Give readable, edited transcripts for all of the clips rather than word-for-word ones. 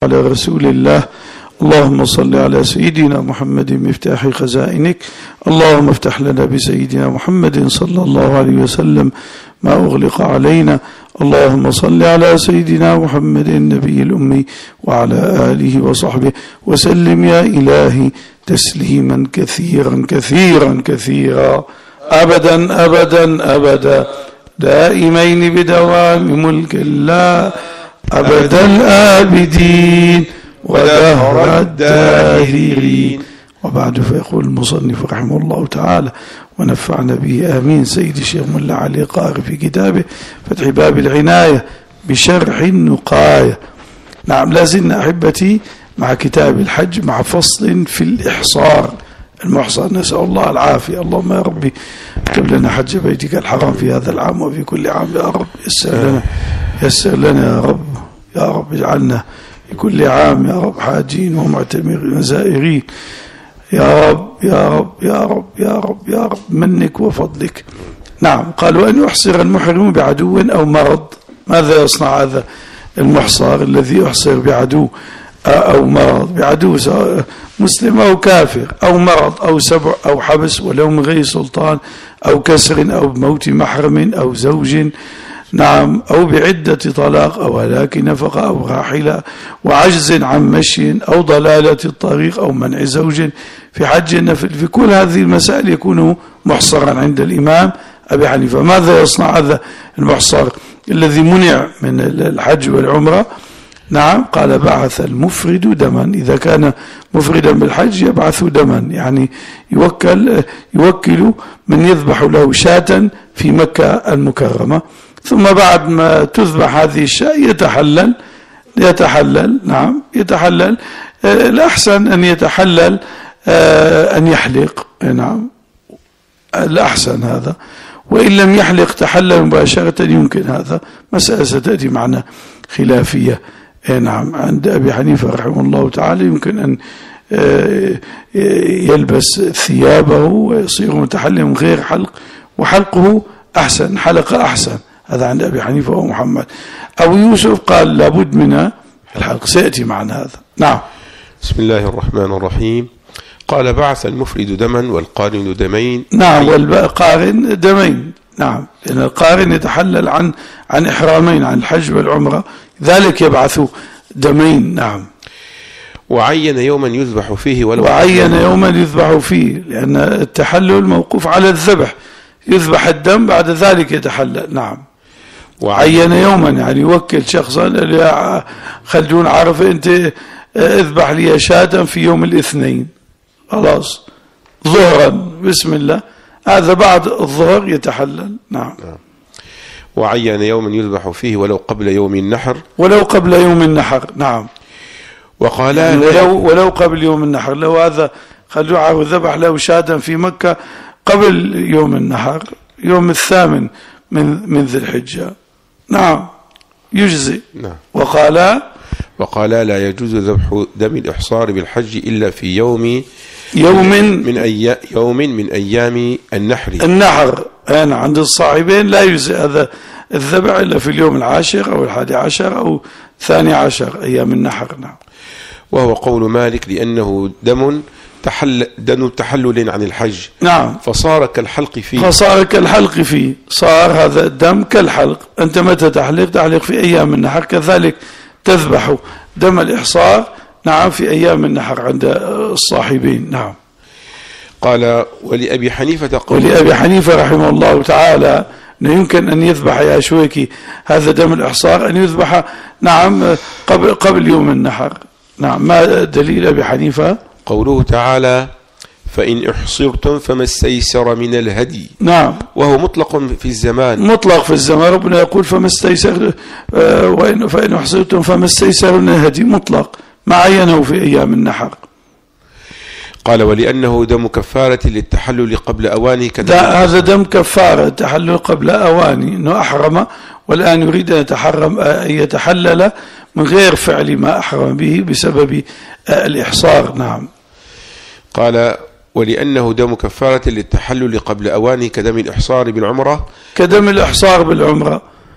على رسول الله. اللهم صل على سيدنا محمد مفتاح خزائنك. اللهم افتح لنا بسيدنا محمد صلى الله عليه وسلم ما أغلق علينا. اللهم صل على سيدنا محمد النبي الأمي وعلى آله وصحبه وسلم يا إلهي تسليما كثيرا كثيرا كثيرا أبدا أبدا أبدا دائمين بدوام ملك الله أبد الآبدين ودهر الداهرين. وبعد فيقول المصنف رحمه الله تعالى ونفعنا به آمين سيد الشيخ ملا علي قاري في كتابه فتح باب العناية بشرح النقاية. نعم، لازلنا أحبتي مع كتاب الحج مع فصل في الإحصار المحصر، نسأل الله العافية. اللهم يا ربي اكتب لنا حج بيتك الحرام في هذا العام وفي كل عام يا رب. يسر لنا يا رب، يا رب اجعلنا في كل عام يا رب حاجين ومعتمرين وزائرين يا رب يا رب يا رب يا رب يا رب منك وفضلك. نعم، قال وأن يحصر المحرم بعدو أو مرض. ماذا يصنع هذا المحصر الذي يحصر بعدو أو مرض؟ بعدو مسلم أو كافر، أو مرض أو سبع أو حبس ولو من غير سلطان أو كسر أو موت محرم أو زوج، نعم، أو بعدة طلاق أو هلاك نفقة أو راحلة وعجز عن مشي أو ضلالة الطريق أو منع زوج في حج النفل. في كل هذه المسائل يكون محصرا عند الإمام أبي حنيفة. ماذا يصنع هذا المحصر الذي منع من الحج والعمرة؟ نعم، قال بعث المفرد دما. إذا كان مفردا بالحج يبعث دما، يعني يوكل من يذبح له شاة في مكة المكرمة، ثم بعد ما تذبح هذه الشاة يتحلل. نعم، يتحلل. الأحسن أن يتحلل أن يحلق. نعم، الأحسن هذا. وإن لم يحلق تحلل مباشرة يمكن. هذا مسألة ستأتي معنا خلافية. نعم، عند أبي حنيفة رحمه الله تعالى يمكن أن يلبس ثيابه ويصير متحلل من غير حلق، وحلقه أحسن، حلق أحسن. هذا عند أبي حنيفة ومحمد. أبو يوسف قال لابد من الحلق، سيأتي معنا هذا. نعم. بسم الله الرحمن الرحيم. قال بعث المفرد دما والقارن دمين. نعم، والقارن دمين. نعم، لأن القارن يتحلل عن إحرامين، عن الحج والعمرة، ذلك يبعث دمين. نعم. وعين يوما يذبح فيه وعين يوما يذبح فيه، لأن التحلل موقوف على الذبح، يذبح الدم بعد ذلك يتحلل. نعم. وعين يوما يعني يوكل شخصا. خلدون عرفة أنت اذبح لي شاة في يوم الاثنين، خلاص ظهرا بسم الله، هذا بعد الظهر يتحلل. نعم. وعين يوما يذبح فيه ولو قبل يوم النحر. ولو قبل يوم النحر. نعم. وقال يعني ولو قبل يوم النحر، لو هذا خلدون عرفة ذبح له شاة في مكة قبل يوم النحر، يوم الثامن من ذي الحجة، نعم، يجزي. نعم. وقال لا يجوز ذبح دم الإحصار بالحج إلا في يوم من أيام النحر. أنا عند الصاحبين لا يجزي هذا الذبح إلا في اليوم 10 أو 11 أو 12 أيام النحر. نعم. وهو قول مالك لأنه دم تحلل عن الحج. نعم. فصار كالحلق فيه. صار هذا الدم كالحلق. أنت متى تحلق في أيام النحر، كذلك تذبح دم الإحصار. نعم، في أيام النحر عند الصاحبين. نعم. قال ولأبي حنيفة رحمه الله تعالى أنه يمكن أن يذبح يا شويكي هذا دم الإحصار، أن يذبح نعم قبل يوم النحر. نعم. ما دليل أبي حنيفة؟ قوله تعالى فإن احصرتم فما استيسر من الهدي. نعم. وهو مطلق في الزمان. ربنا يقول فما استيسر، فإن احصرتم فما استيسر من الهدي، مطلق، ما عينه في أيام النحر. قال ولأنه دم كفارة للتحلل قبل أوانه. هذا دم كفارة التحلل قبل أوانه، أنه أحرم والآن يريد أن يتحلل من غير فعل ما أحرم به بسبب الإحصار. نعم. قال ولأنه دم كفارة للتحلل قبل أوانه كدم الإحصار بالعمرة. كدم الإحصار بالعمرة.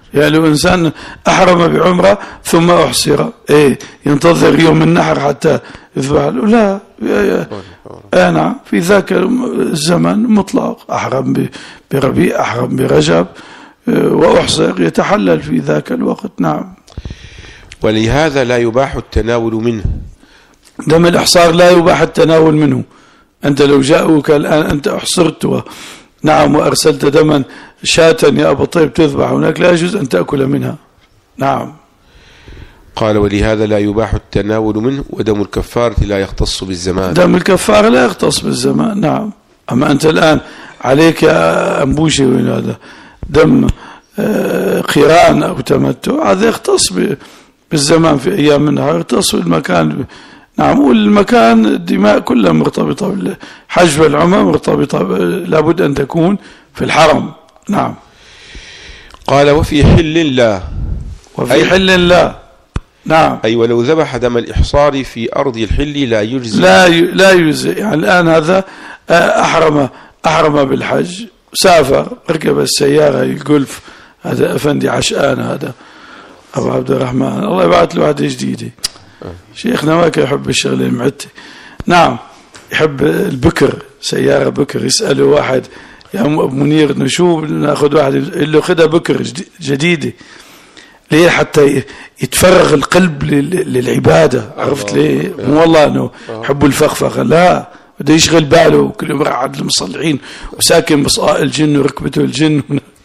يعني لو إنسان أحرم بعمرة ثم أحصر ينتظر يوم النحر حتى يذبح له؟ لا نعم، في ذاك الزمن مطلق، أحرم بربيع، أحرم برجب وأحصر، يتحلل في ذاك الوقت. نعم. ولهذا لا يباح التناول منه. دم الإحصار لا يباح التناول منه. أنت لو جاءوك الآن أنت أحصرت نعم وأرسلت دما شاة يا أبو طيب تذبح هناك، لا يجوز أن تأكل منها. نعم. قال ولهذا لا يباح التناول منه، ودم الكفارة لا يختص بالزمان. دم الكفارة لا يختص بالزمان. نعم. أما أنت الآن عليك يا أنبوشي وين هذا دم قيران أو تمتع، هذا يختص بالزمان في أيام النهار، يختص بالمكان. نعم. والمكان الدماء كلها مرتبطة بالحج والعمرة، مرتبطة لابد أن تكون في الحرم. نعم. قال وفي حل لا. وفي حل لا. نعم. أي ولو ذبح دم الإحصار في أرض الحل لا يجزي. لا يجزي. يعني الآن هذا أحرم بالحج، سافر، ركب السيارة الجولف، هذا أفندي عشآن، هذا أبو عبد الرحمن، الله يبعث له واحدة جديدة. شيخنا ما كان يحب الشغل المعتة. نعم. يحب البكر، سيارة بكر. يسأله واحد يا أبو منير نشوف ناخذ واحد، يقول له خذها بكر جديدة. ليه؟ حتى يتفرغ القلب للعبادة. عرفت ليه؟ مو والله أنه يحب الفخفخة، لا، بده يشغل باله كل يوم قاعد المصلحين وساكن بصقاء الجن وركبته الجن.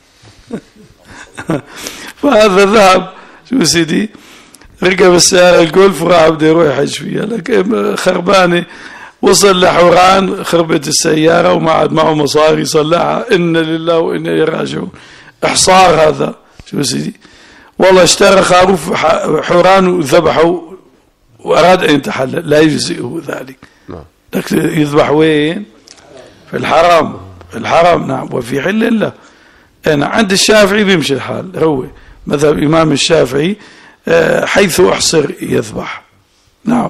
فهذا ذهب شو سيدي ركب السيارة الجولف وراح بده يروح يحج فيها، لكن خربانة. وصل لحوران، خربت السيارة وما عاد معه مصاري يصلحها. إن لله وإنا إليه راجعون. إحصار هذا شو سيدي. والله اشترى خروف حوران وذبحه وأراد أن يتحلل، لا يجزئه ذلك. لكن يذبح وين؟ في الحرم. في الحرم. نعم. وفي حل الله. أنا عند الشافعي بيمشي الحال، هو مذهب إمام الشافعي، حيث أحصر يذبح. نعم.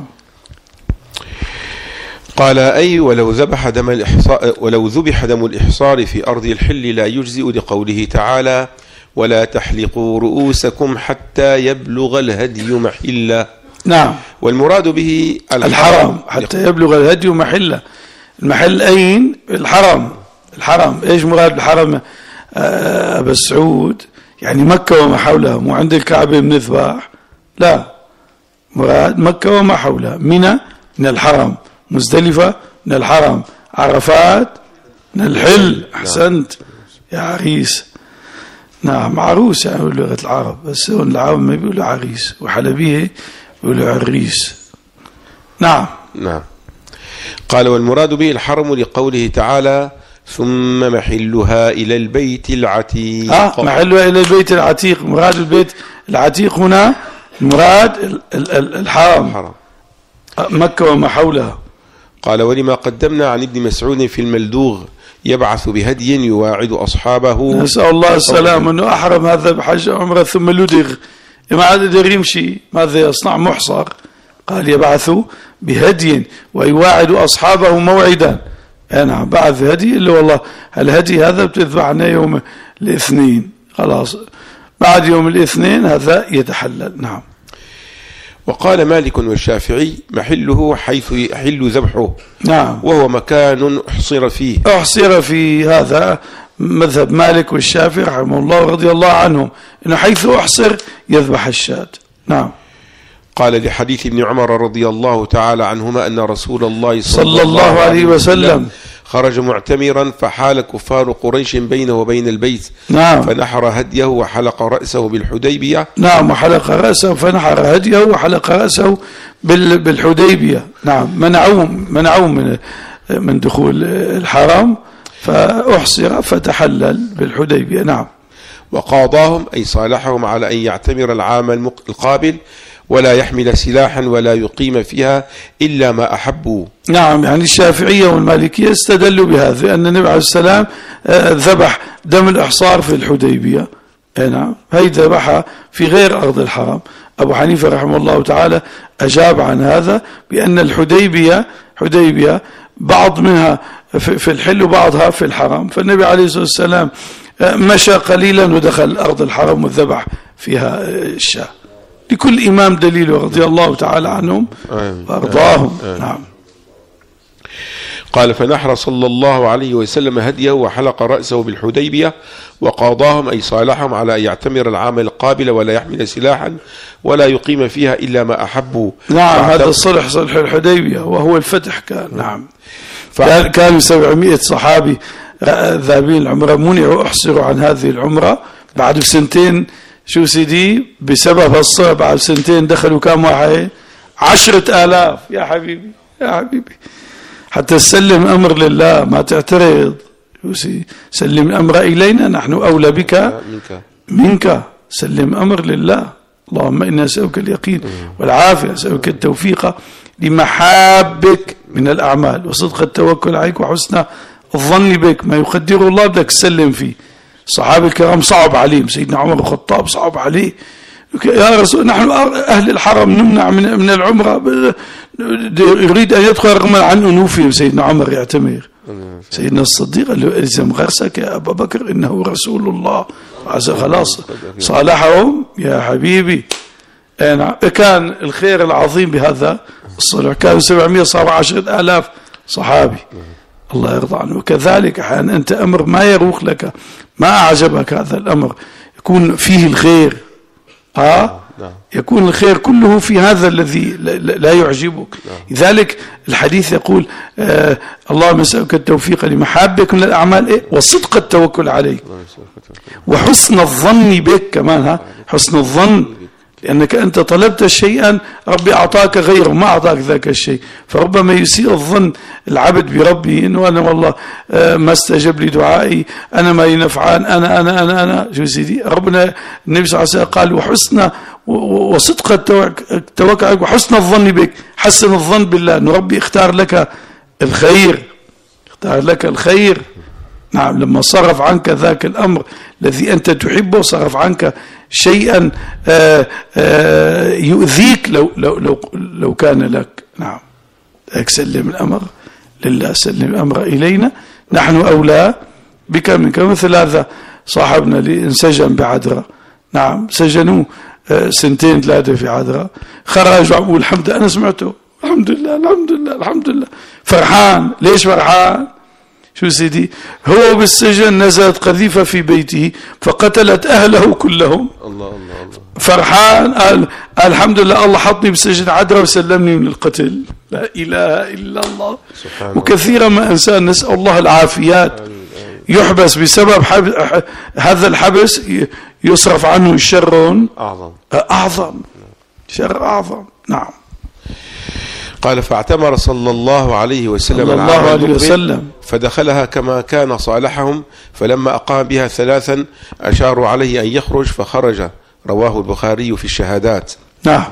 قال أي ولو ذبح دم الإحصار، ولو ذبح دم الإحصار في أرض الحل لا يجزئ، لقوله تعالى ولا تحلقوا رؤوسكم حتى يبلغ الهدي محله. نعم. والمراد به الحرم حتى يبلغ الهدي محله. المحل أين؟ الحرم. الحرم. إيش مراد الحرم أبا السعود؟ يعني مكة وما حولها، مو عند الكعبة بنذبح، لا، مراد مكة وما حولها. منى من الحرم، مزدلفة من الحرم، عرفات من الحل. أحسنت يا عريس. نعم. عروس يعني لغة العرب، بس هون العرب ما بيقولوا عريس، وحلبية بيقولوا عريس. نعم. نعم. قال والمراد به الحرم لقوله تعالى ثم محلها إلى البيت العتيق. محلها إلى البيت العتيق. مراد البيت العتيق هنا المراد الحرم، مكة وما حولها. قال ولما قدمنا عن ابن مسعود في الملدوغ يبعث بهدي يواعد أصحابه. نسأل الله السلام. أنه أحرم هذا بحج عمره ثم لدغ، ما عاد يقدر يمشي، ماذا يصنع؟ محصر. قال يبعث بهدي ويواعد أصحابه موعدا. نعم. بعث هدي، إلا والله الهدي هذا بتذبحنا يوم الاثنين، خلاص بعد يوم الاثنين هذا يتحلل. نعم. وقال مالك والشافعي محله حيث يحل ذبحه. نعم. وهو مكان أحصر فيه. أحصر فيه. هذا مذهب مالك والشافعي رحمه الله رضي الله عنهم، إنه حيث أحصر يذبح الشاة. نعم. قال لحديث ابن عمر رضي الله تعالى عنهما أن رسول الله صلى الله عليه وسلم خرج معتمرا فحال كفار قريش بينه وبين البيت. نعم. فنحر هديه وحلق رأسه بالحديبية. نعم. وحلق رأسه، فنحر هديه وحلق رأسه بالحديبية. نعم. منعوه من دخول الحرم، فأحصر فتحلل بالحديبية. نعم. وقاضاهم أي صالحهم على أن يعتمر العام القابل ولا يحمل سلاحا ولا يقيم فيها إلا ما أحبوا. نعم. يعني الشافعية والمالكية استدلوا بهذا، أن النبي عليه السلام ذبح دم الإحصار في الحديبية. نعم. هي ذبحها في غير أرض الحرم. أبو حنيفة رحمه الله تعالى أجاب عن هذا بأن الحديبية بعض منها في الحل وبعضها في الحرم. فالنبي عليه الصلاة والسلام مشى قليلا ودخل أرض الحرم وذبح فيها الشاة. لكل إمام دليل رضي الله تعالى عنهم وأرضاهم. نعم. قال فنحر صلى الله عليه وسلم هديه وحلق رأسه بالحديبية وقاضاهم أي صالحهم على أن يعتمر العام القابل ولا يحمل سلاحا ولا يقيم فيها إلا ما أحبوا. نعم هذا الصلح صلح الحديبية وهو الفتح كان. نعم كانوا 700 صحابي ذاهبين العمرة منعوا أحصروا عن هذه العمرة بعد سنتين. شو سيدي بسبب الصلح بعد سنتين دخلوا كم واحد 10,000. يا حبيبي يا حبيبي حتى تسلم أمر لله ما تعترض. سلم الأمر إلينا نحن أولى بك منك. سلم أمر لله. اللهم إنا نسألك اليقين والعافية نسألك التوفيق لمحابك من الأعمال وصدق التوكل عليك وحسن الظن بك. ما يقدره الله بدك تسلم فيه. الصحابة الكرام صعب عليهم. سيدنا عمر الخطاب صعب عليه يا رسول نحن أهل الحرم نمنع من العمرة يريد أن يدخل رغم عن أنوفهم. سيدنا عمر يعتمر. سيدنا الصديق قال له الزم غرسك يا أبا بكر إنه رسول الله. خلاص صالحهم يا حبيبي. كان الخير العظيم بهذا الصلح. كانوا 700 صار 10,000 صحابي الله يرضى عنه. وكذلك أحيانا أنت أمر ما يروق لك ما أعجبك هذا الأمر يكون فيه الخير يكون الخير كله في هذا الذي لا يعجبك. لذلك الحديث يقول اللهم نسألك التوفيق لمحابك من الأعمال وصدق التوكل عليك وحسن الظن بك كمان. حسن الظن لأنك أنت طلبت شيئا ربي أعطاك غيره ما أعطاك ذاك الشيء. فربما يسيء الظن العبد بربي إنه أنا والله ما استجب لي دعائي أنا ما ينفعان أنا شو سيدي. ربنا النبي صلى الله عليه وسلم قال وحسن وصدق التوكل وحسن الظن بك. حسن الظن بالله أنه ربي اختار لك الخير. اختار لك الخير. نعم لما صرف عنك ذاك الأمر الذي أنت تحبه صرف عنك شيئا يؤذيك لو كان لك. نعم سلم الأمر لله سلم الأمر إلينا نحن أولى بك منك. مثل هذا صاحبنا اللي انسجن بعذراء. نعم سجنوه 2-3 في عذراء. خرج وعمول الحمد أنا سمعته الحمد لله الحمد لله الحمد لله فرحان. ليش فرحان؟ شو سيدي هو بالسجن نزلت قذيفة في بيته فقتلت أهله كلهم. الله الله الله. فرحان قال الحمد لله الله حطني بالسجن عذراء وسلمني من القتل. لا إله إلا الله. وكثيرا ما إنسان نسأل الله العافيات يحبس بسبب هذا الحبس يصرف عنه الشر أعظم شر أعظم. نعم. قال فاعتمر صلى الله عليه وسلم فدخلها كما كان صالحهم فلما أقام بها 3 أشاروا عليه أن يخرج فخرج. رواه البخاري في الشهادات. نعم.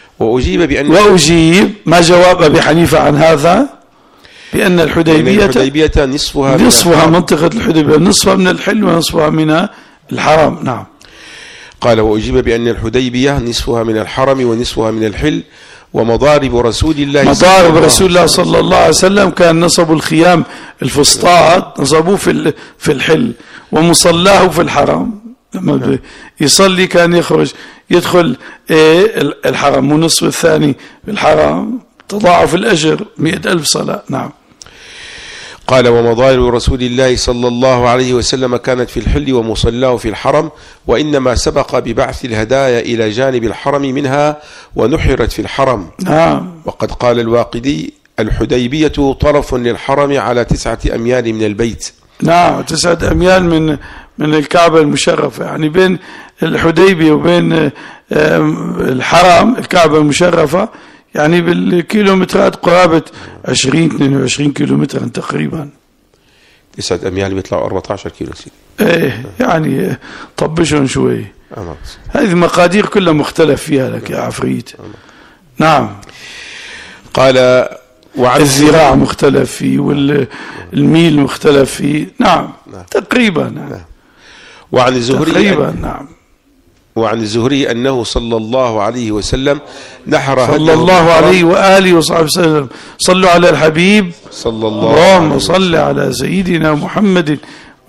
وأجيب ما جواب أبي حنيفة عن هذا بأن الحديبية نصفها منطقة الحديبية نصفها من الحل ونصفها من الحرم. نعم. قال وأجيب بأن الحديبية نصفها من الحرم ونصفها من الحل ومضارب رسول الله صلى الله عليه وسلم كان نصب الخيام الفسطاط نصبوه في الحل ومصلاه في الحرم. لما يصلي كان يدخل الحرم والنصف الثاني في الحرم تضاعف الأجر 100,000 صلاة. نعم. قال ومضارب رسول الله صلى الله عليه وسلم كانت في الحل ومصلاه في الحرم وإنما سبق ببعث الهدايا إلى جانب الحرم منها ونحرت في الحرم. نعم. وقد قال الواقدي الحديبية طرف للحرم على 9 أميال من البيت. نعم 9 أميال من الكعبة المشرفة. يعني بين الحديبية وبين الحرم الكعبة المشرفة يعني بالكيلومترات قرابة 20-22 كيلومترا تقريبا. 9 أميال بيطلعوا 14 كيلو سيدي. ايه يعني طبشهم شوي. هذه مقادير كلها مختلف فيها لك يا عفريت. نعم. قال وعن الزراع مختلف فيه والميل مختلف فيه. نعم تقريبا. نعم. وعن الزهري تقريبا. نعم. وعن الزهري أنه صلى الله عليه وسلم نحر صلى الله عليه وآله وصحبه وسلم. صلوا على الحبيب صلى الله اللهم صل على سيدنا محمد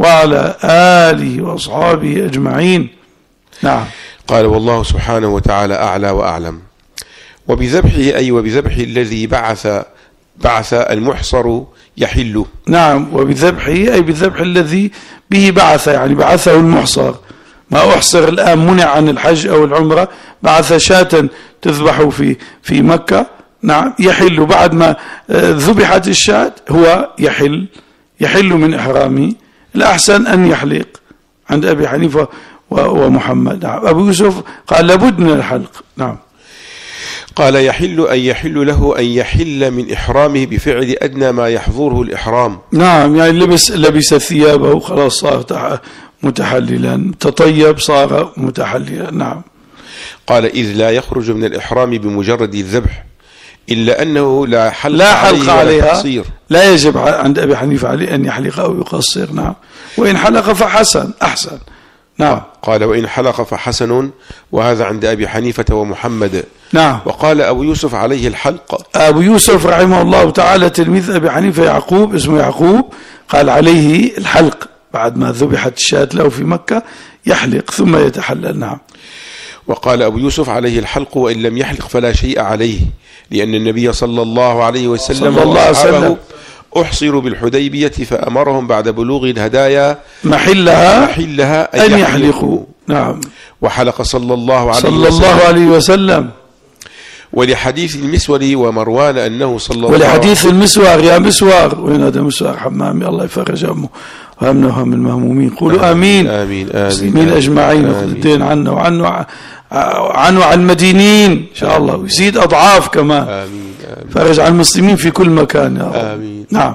وعلى آله وأصحابه أجمعين. نعم. قال والله سبحانه وتعالى أعلى وأعلم. وبذبحه أي وبذبح الذي بعث المحصر يحل. نعم، وبذبحه أي بالذبح الذي به بعث، يعني بعثه المحصر. ما أحصر الآن منع عن الحج أو العمرة، بعث شاة تذبح في مكة. نعم، يحل بعد ما ذبحت الشاة، هو يحل من إحرامه. الأحسن أن يحلق عند أبي حنيفة ومحمد. نعم. أبو يوسف قال لابد من الحلق. نعم. قال يحل أن يحل له أن يحل من إحرامه بفعل أدنى ما يحظره الإحرام. نعم، يعني لبس ثيابه خلاص صار متحللا، تطيب صار متحللا. نعم. قال إذ لا يخرج من الإحرام بمجرد الذبح إلا أنه لا حلق عليها، لا يجب عند أبي حنيفة عليه أن يحلق أو يقصر. نعم. وإن حلق فحسن أحسن. نعم. قال وإن حلق فحسن، وهذا عند أبي حنيفة ومحمد. نعم. وقال أبو يوسف عليه الحلق. أبو يوسف رحمه الله تعالى تلميذ أبي حنيفة يعقوب، اسمه يعقوب، قال عليه الحلق بعد ما ذبحت الشاة له في مكة يحلق ثم يتحلل. نعم. وقال أبو يوسف عليه الحلق وإن لم يحلق فلا شيء عليه، لأن النبي صلى الله عليه وسلم وأصحابه أحصروا بالحديبية فأمرهم بعد بلوغ الهدايا محلها أن يحلقوا. نعم. وحلق صلى الله عليه وسلم. ولحديث المسور ومروان أنه ولحديث المسور، يا مسور، وين هذا مسور حمامي، الله يفرج همه وهمنا وهم المهمومين. قولوا آمين. آمين المسلمين أجمعين، وخذتين عنا وعنه عن المدينين إن شاء الله، ويزيد أضعاف كمان. آمين. فرج عن المسلمين في كل مكان يا رب. آمين. نعم.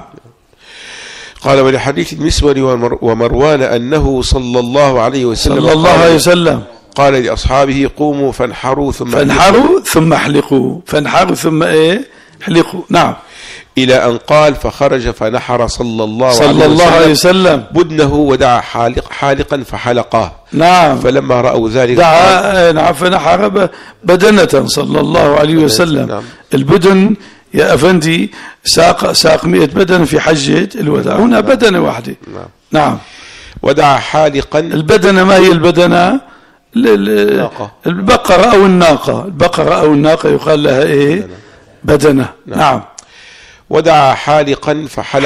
قال ولحديث المسور ومروان أنه صلى الله عليه وسلم قال لأصحابه قوموا فانحروا ثم احلقوا. فانحروا ثم احلقوا. نعم. إلى أن قال فخرج فنحر صلى الله عليه وسلم بدنه ودعا حالقا فحلقه. نعم. فلما رأوا ذلك دعا فنحر بدنة صلى الله عليه وسلم. نعم. البدن يا أفندي ساق 100 بدنة في حجة الوداع، هنا بدنة واحدة. نعم. ودعا حالقا. البدنة ما هي البدنة؟ البقرة أو الناقة يقال لها بدنة. نعم. ودعا حالقا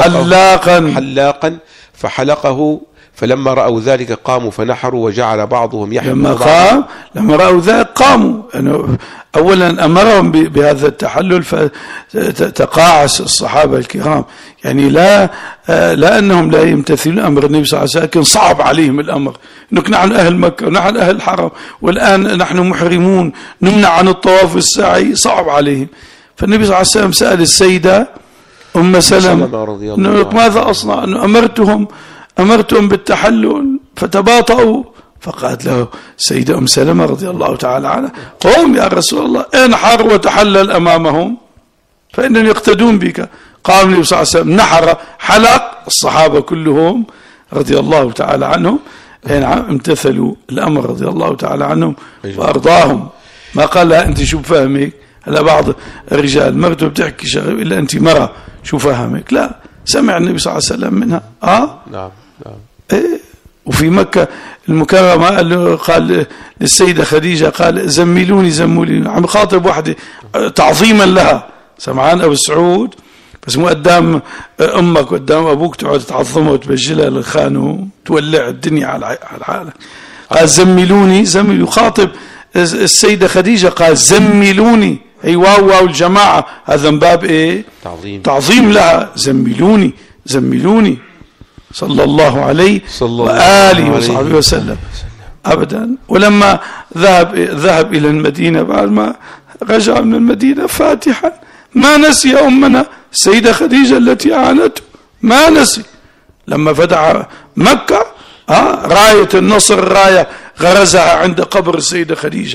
فحلقه فلما رأوا ذلك قاموا فنحروا وجعل بعضهم يحمل لما رأوا ذلك قاموا. أولا أمرهم بهذا التحلل فتقاعس الصحابة الكرام، يعني لا أنهم لا يمتثلون أمر النبي صلى الله عليه وسلم، لكن صعب عليهم الأمر، إنك نحن أهل مكة ونحن أهل الحرم والآن نحن محرمون نمنع عن الطواف والسعي، صعب عليهم. فالنبي صلى الله عليه وسلم سأل السيدة أم سلمة ماذا أصنع؟ أنه أمرتهم بالتحلل فتباطؤوا، فقالت له السيدة أم سلمة رضي الله تعالى عنها قوم يا رسول الله انحر وتحلل أمامهم فإنهم يقتدون بك. قام النبي صلى الله عليه وسلم نحر حلق، الصحابة كلهم رضي الله تعالى عنهم امتثلوا الأمر رضي الله تعالى عنهم وأرضاهم. ما قال لها أنت شو فهمك؟ هلا بعض الرجال مرته بتحكي شغل إلا أنت مرة شو فهمك؟ لا، سمع النبي صلى الله عليه وسلم منها. نعم. وفي مكة المكرمة قال للسيدة خديجة قال زملوني عم خاطب واحدة تعظيما لها، سمعان أبو سعود، بس مو قدام أمك قدام أبوك تقعد تعظمها وتبجلها للخانو تولع الدنيا على العالم. قال زملوني يخاطب السيدة خديجة قال زملوني، أي واو الجماعة، هذا من باب تعظيم لها. زملوني صلى الله عليه وآله وصحبه وسلم أبدا. ولما ذهب إلى المدينة بعد ما رجع من المدينة فاتحا ما نسي أمنا السيدة خديجة التي أعانته، ما نسي. لما فتح مكة راية النصر، راية غرزها عند قبر السيدة خديجة.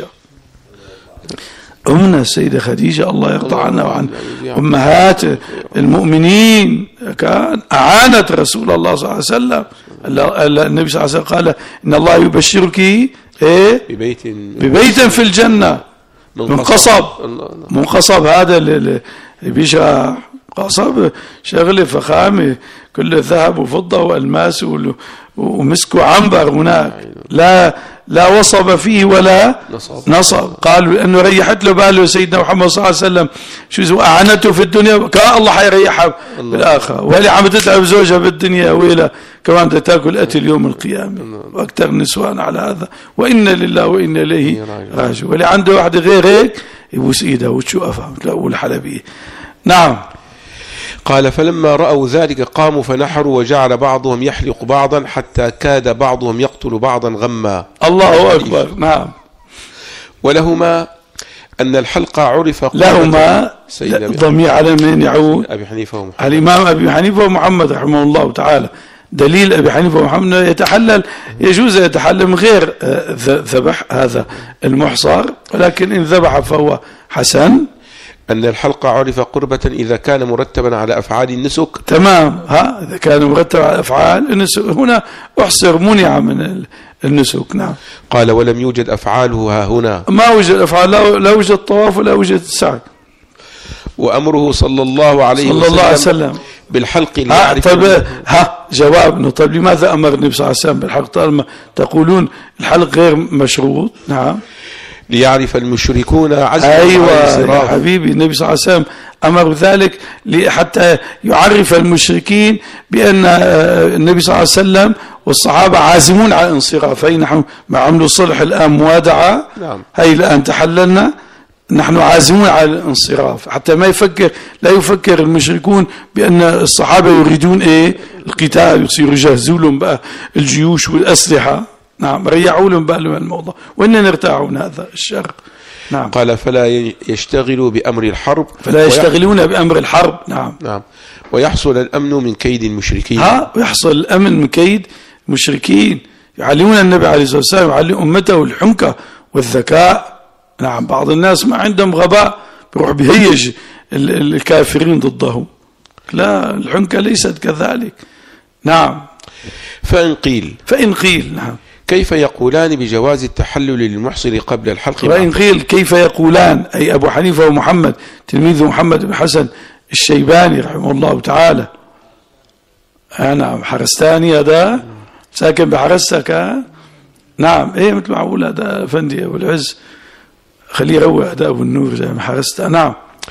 أمنا السيدة خديجة الله يرضى عنها وعن أمهات المؤمنين كان أعانت رسول الله صلى الله عليه وسلم. النبي صلى الله عليه وسلم قال إن الله يبشرك ببيت في الجنة منقصب هذا اللي بيشرح قصب شغله فخامه كله ذهب وفضة وألماس ومسك وعنبر هناك، لا وصب فيه ولا نصب. قالوا لأنه ريحت له باله سيدنا محمد صلى الله عليه وسلم، شو أعنته في الدنيا كان الله حيريحها بالآخرة، وهي عم تتعب زوجها بالدنيا وإلى كمان تاكل أكل يوم القيامة، وأكثر نسوان على هذا، وإنا لله وإنا إليه راجعون. واللي عنده واحدة غير هيك يبوس إيدها وتشوفها والحلبية. نعم. قال فلما رأوا ذلك قاموا فنحروا، وجعل بعضهم يحلق بعضا حتى كاد بعضهم يقتل بعضا غما. الله أكبر. نعم. ولهما أن الحلق عرف لهما ضمير على من يعود؟ أبي حنيفة ومحمد. الإمام أبي حنيفة ومحمد رحمه الله تعالى. دليل أبي حنيفة ومحمد يتحلل، يجوز يتحلل من غير ذبح هذا المحصر، ولكن إن ذبح فهو حسن. أن الحلق عرف قربة إذا كان مرتبا على أفعال النسك. تمام. إذا كان مرتب على أفعال النسك، هنا أحصر منع من النسك. نعم. قال ولم يوجد أفعاله ها هنا، ما وجد أفعال، لا وجد طواف ولا وجد السعي. وأمره صلى الله عليه وسلم بالحلق لا يعرف. طيب جواب. طيب لماذا أمر النبي صلى الله عليه وسلم بالحلق؟ طالما تقولون الحلق غير مشروط. نعم. ليعرف المشركون عزم. أيوة يا حبيبي، النبي صلى الله عليه وسلم أمر ذلك حتى يعرف المشركين بأن النبي صلى الله عليه وسلم والصحابة عازمون على الانصراف. هي نحن ما عملوا صلح الآن موادعة. نعم. هي الآن تحللنا، نحن عازمون على الانصراف، حتى ما لا يفكر المشركون بأن الصحابة يريدون القتال، يصيروا يجهزوا لهم بقى الجيوش والأسلحة. نعم. ريعوا لهم بالهم من الموضوع، وإننا نرتاعوا من هذا الشر. نعم. قال فلا يشتغلوا بأمر الحرب، فلا يشتغلون بأمر الحرب. نعم. نعم. ويحصل الأمن من كيد المشركين. ويحصل الأمن من كيد المشركين. يعلمون النبي عليه الصلاة والسلام، يعلم أمته الحنكة والذكاء. نعم. بعض الناس ما عندهم غباء، بيروح بيهيج الكافرين ضدهم. لا، الحنكة ليست كذلك. نعم. فإن قيل نعم. كيف يقولان بجواز التحلل للمحصر قبل الحلق؟ وإن قيل كيف يقولان، أي أبو حنيفة ومحمد تلميذ محمد بن حسن الشيباني رحمه الله تعالى. أنا حرستاني هذا ساكن بحرستك. نعم. مثل ما أقول هذا فندي أبو العز، خليه يروق هذا أبو النور زي ما حرست. نعم.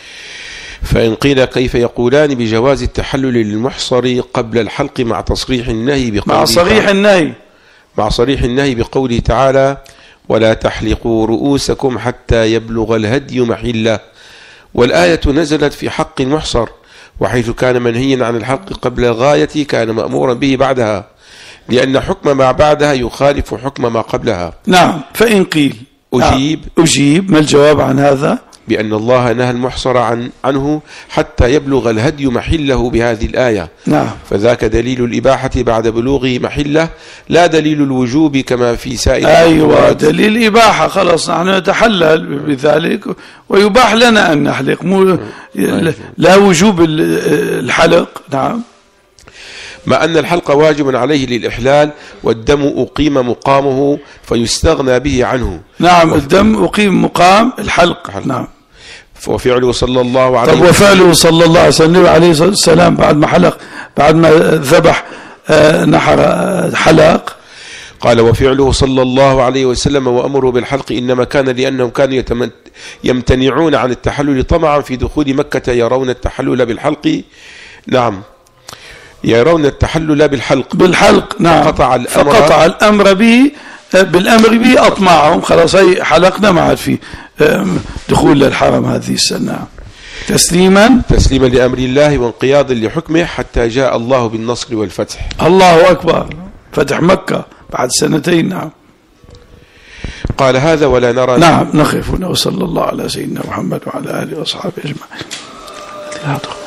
فإن قيل كيف يقولان بجواز التحلل للمحصر قبل الحلق مع تصريح النهي بقوله مع صريح النهي بقوله تعالى ولا تحلقوا رؤوسكم حتى يبلغ الهدي محله، والآية نزلت في حق المحصر، وحيث كان منهيا عن الحلق قبل الغاية كان مأمورا به بعدها، لأن حكم ما بعدها يخالف حكم ما قبلها. نعم. فإن قيل أجيب ما الجواب عن هذا؟ بأن الله نهى المحصر عنه حتى يبلغ الهدي محله بهذه الآية. نعم. فذاك دليل الإباحة بعد بلوغه محله، لا دليل الوجوب كما في سائر. أيوة، دليل الإباحة. خلاص نحن نتحلل بذلك ويباح لنا أن نحلق، لا وجوب الحلق. نعم. مع أن الحلق واجب عليه للإحلال، والدم أقيم مقامه فيستغنى به عنه. نعم. الدم أقيم مقام الحلق. نعم. وفعله صلى الله عليه وسلم. وفعله صلى الله عليه وسلم عليه الصلاة والسلام بعد ما حلق، بعد ما ذبح نحر حلق. قال وفعله صلى الله عليه وسلم وأمره بالحلق إنما كان لأنهم كانوا يمتنعون عن التحلل طمعا في دخول مكة، يرون التحلل بالحلق. نعم. يرون التحلل بالحلق. نعم. فقطع الأمر به بالأمر به أطمعهم. خلاص هي حلقنا، ما عاد في دخول للحرم هذه السنة. تسليما لأمر الله وانقيادا لحكمه حتى جاء الله بالنصر والفتح. الله أكبر. فتح مكة بعد 2 نعم. قال هذا ولا نرى. نعم. نخف. وصلى الله على سيدنا محمد وعلى آله وأصحابه أجمعين.